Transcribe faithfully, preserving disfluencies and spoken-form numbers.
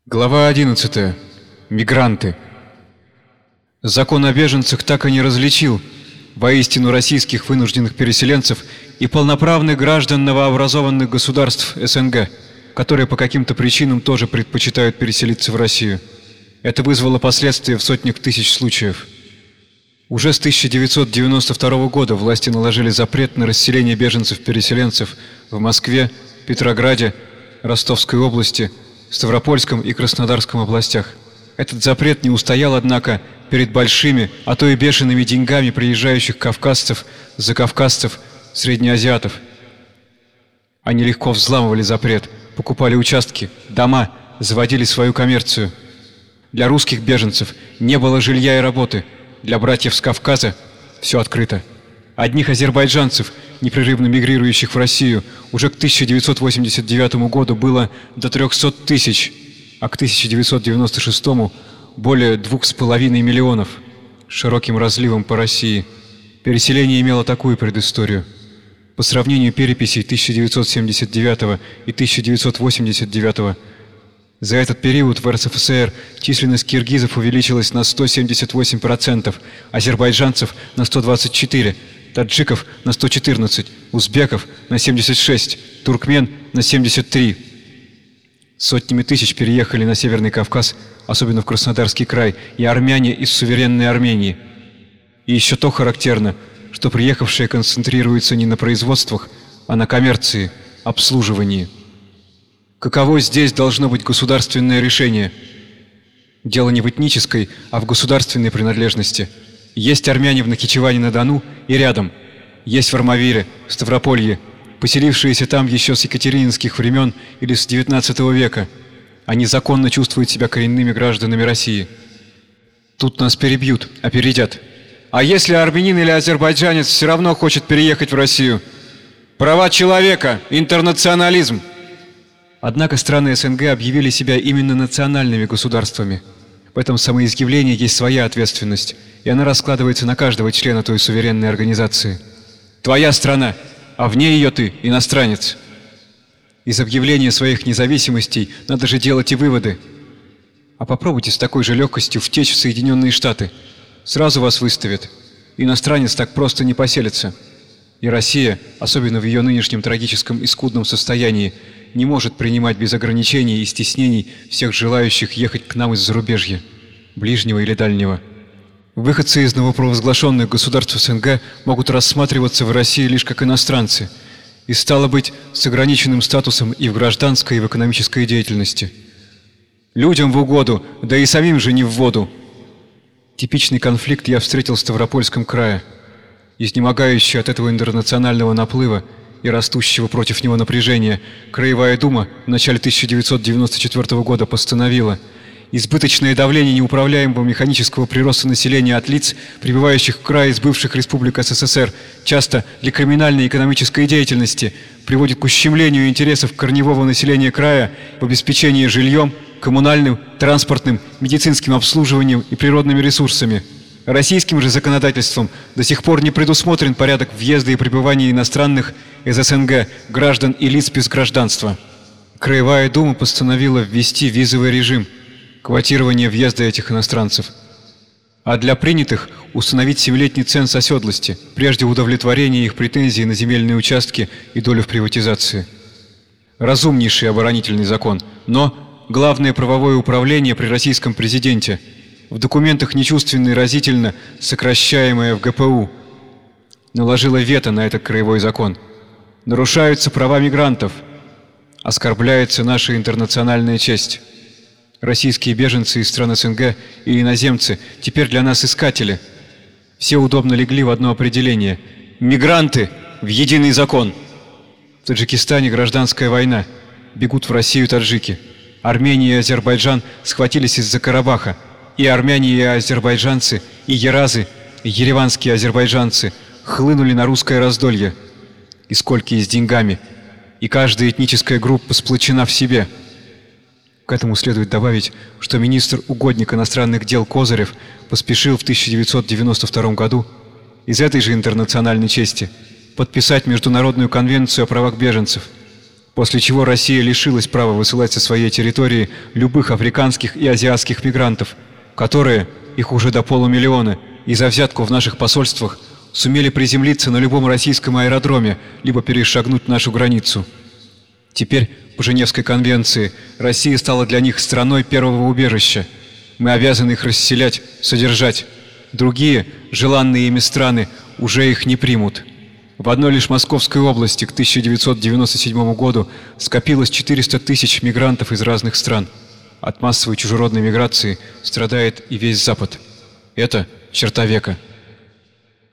Глава одиннадцатая. Мигранты. Закон о беженцах так и не различил воистину российских вынужденных переселенцев и полноправных граждан новообразованных государств СНГ, которые по каким-то причинам тоже предпочитают переселиться в Россию. Это вызвало последствия в сотнях тысяч случаев. Уже с тысяча девятьсот девяносто второго года власти наложили запрет на расселение беженцев-переселенцев в Москве, Петрограде, Ростовской области, Ставропольском и Краснодарском областях. Этот запрет не устоял, однако, перед большими, а то и бешеными деньгами приезжающих кавказцев, закавказцев, среднеазиатов. Они легко взламывали запрет, покупали участки, дома, заводили свою коммерцию. Для русских беженцев не было жилья и работы, для братьев с Кавказа все открыто. Одних азербайджанцев, непрерывно мигрирующих в Россию, уже к тысяча девятьсот восемьдесят девятому году было до трехсот тысяч, а к тысяча девятьсот девяносто шестому более двух с половиной миллионов, с широким разливом по России. Переселение имело такую предысторию. По сравнению переписей тысяча девятьсот семьдесят девятого и тысяча девятьсот восемьдесят девятого, за этот период в РСФСР численность киргизов увеличилась на сто семьдесят восемь процентов, азербайджанцев на сто двадцать четыре процента, таджиков на сто четырнадцать процентов, узбеков на семьдесят шесть процентов, туркмен на семьдесят три процента. Сотнями тысяч переехали на Северный Кавказ, особенно в Краснодарский край, и армяне из суверенной Армении. И еще то характерно, что приехавшие концентрируются не на производствах, а на коммерции, обслуживании. Каково здесь должно быть государственное решение? Дело не в этнической, а в государственной принадлежности. Есть армяне в Нахичеване-на-Дону и рядом. Есть в Армавире, в Ставрополье, поселившиеся там еще с екатерининских времен или с девятнадцатого века. Они законно чувствуют себя коренными гражданами России. Тут нас перебьют, опередят. А если армянин или азербайджанец все равно хочет переехать в Россию? Права человека, интернационализм. Однако страны СНГ объявили себя именно национальными государствами. В этом самоизъявлении есть своя ответственность, и она раскладывается на каждого члена той суверенной организации. Твоя страна, а вне ее ты иностранец. Из объявления своих независимостей надо же делать и выводы. А попробуйте с такой же легкостью втечь в Соединенные Штаты. Сразу вас выставят. Иностранец так просто не поселится. И Россия, особенно в ее нынешнем трагическом и скудном состоянии, не может принимать без ограничений и стеснений всех желающих ехать к нам из зарубежья, ближнего или дальнего. Выходцы из новопровозглашенных государств СНГ могут рассматриваться в России лишь как иностранцы и, стало быть, с ограниченным статусом и в гражданской, и в экономической деятельности. Людям в угоду, да и самим же не в воду. Типичный конфликт я встретил в Ставропольском крае. Изнемогающий от этого интернационального наплыва и растущего против него напряжения, Краевая дума в начале тысяча девятьсот девяносто четвёртого года постановила: избыточное давление неуправляемого механического прироста населения от лиц, прибывающих в край из бывших республик СССР, часто для криминальной и экономической деятельности, приводит к ущемлению интересов корневого населения края в обеспечении жильем, коммунальным, транспортным, медицинским обслуживанием и природными ресурсами. Российским же законодательством до сих пор не предусмотрен порядок въезда и пребывания иностранных из СНГ граждан и лиц без гражданства. Краевая дума постановила ввести визовый режим квотирования въезда этих иностранцев, а для принятых установить семилетний ценз оседлости, прежде удовлетворения их претензий на земельные участки и долю в приватизации. Разумнейший оборонительный закон, но главное правовое управление при российском президенте, в документах нечувственно и разительно сокращаемое в ГПУ, наложило вето на этот краевой закон. Нарушаются права мигрантов, оскорбляется наша интернациональная честь. Российские беженцы из стран СНГ и иноземцы теперь для нас искатели. Все удобно легли в одно определение: мигранты в единый закон. В Таджикистане гражданская война, бегут в Россию таджики. Армения и Азербайджан схватились из-за Карабаха. И армяне, и азербайджанцы, и еразы, и ереванские азербайджанцы хлынули на русское раздолье. И сколько с деньгами. И каждая этническая группа сплочена в себе. К этому следует добавить, что министр-угодник иностранных дел Козырев поспешил в тысяча девятьсот девяносто втором году из этой же интернациональной чести подписать Международную конвенцию о правах беженцев, после чего Россия лишилась права высылать со своей территории любых африканских и азиатских мигрантов, которые, их уже до полумиллиона, и за взятку в наших посольствах сумели приземлиться на любом российском аэродроме либо перешагнуть нашу границу. Теперь, по Женевской конвенции, Россия стала для них страной первого убежища. Мы обязаны их расселять, содержать. Другие, желанные ими страны, уже их не примут. В одной лишь Московской области к тысяча девятьсот девяносто седьмому году скопилось четыреста тысяч мигрантов из разных стран. От массовой чужеродной миграции страдает и весь Запад. Это черта века.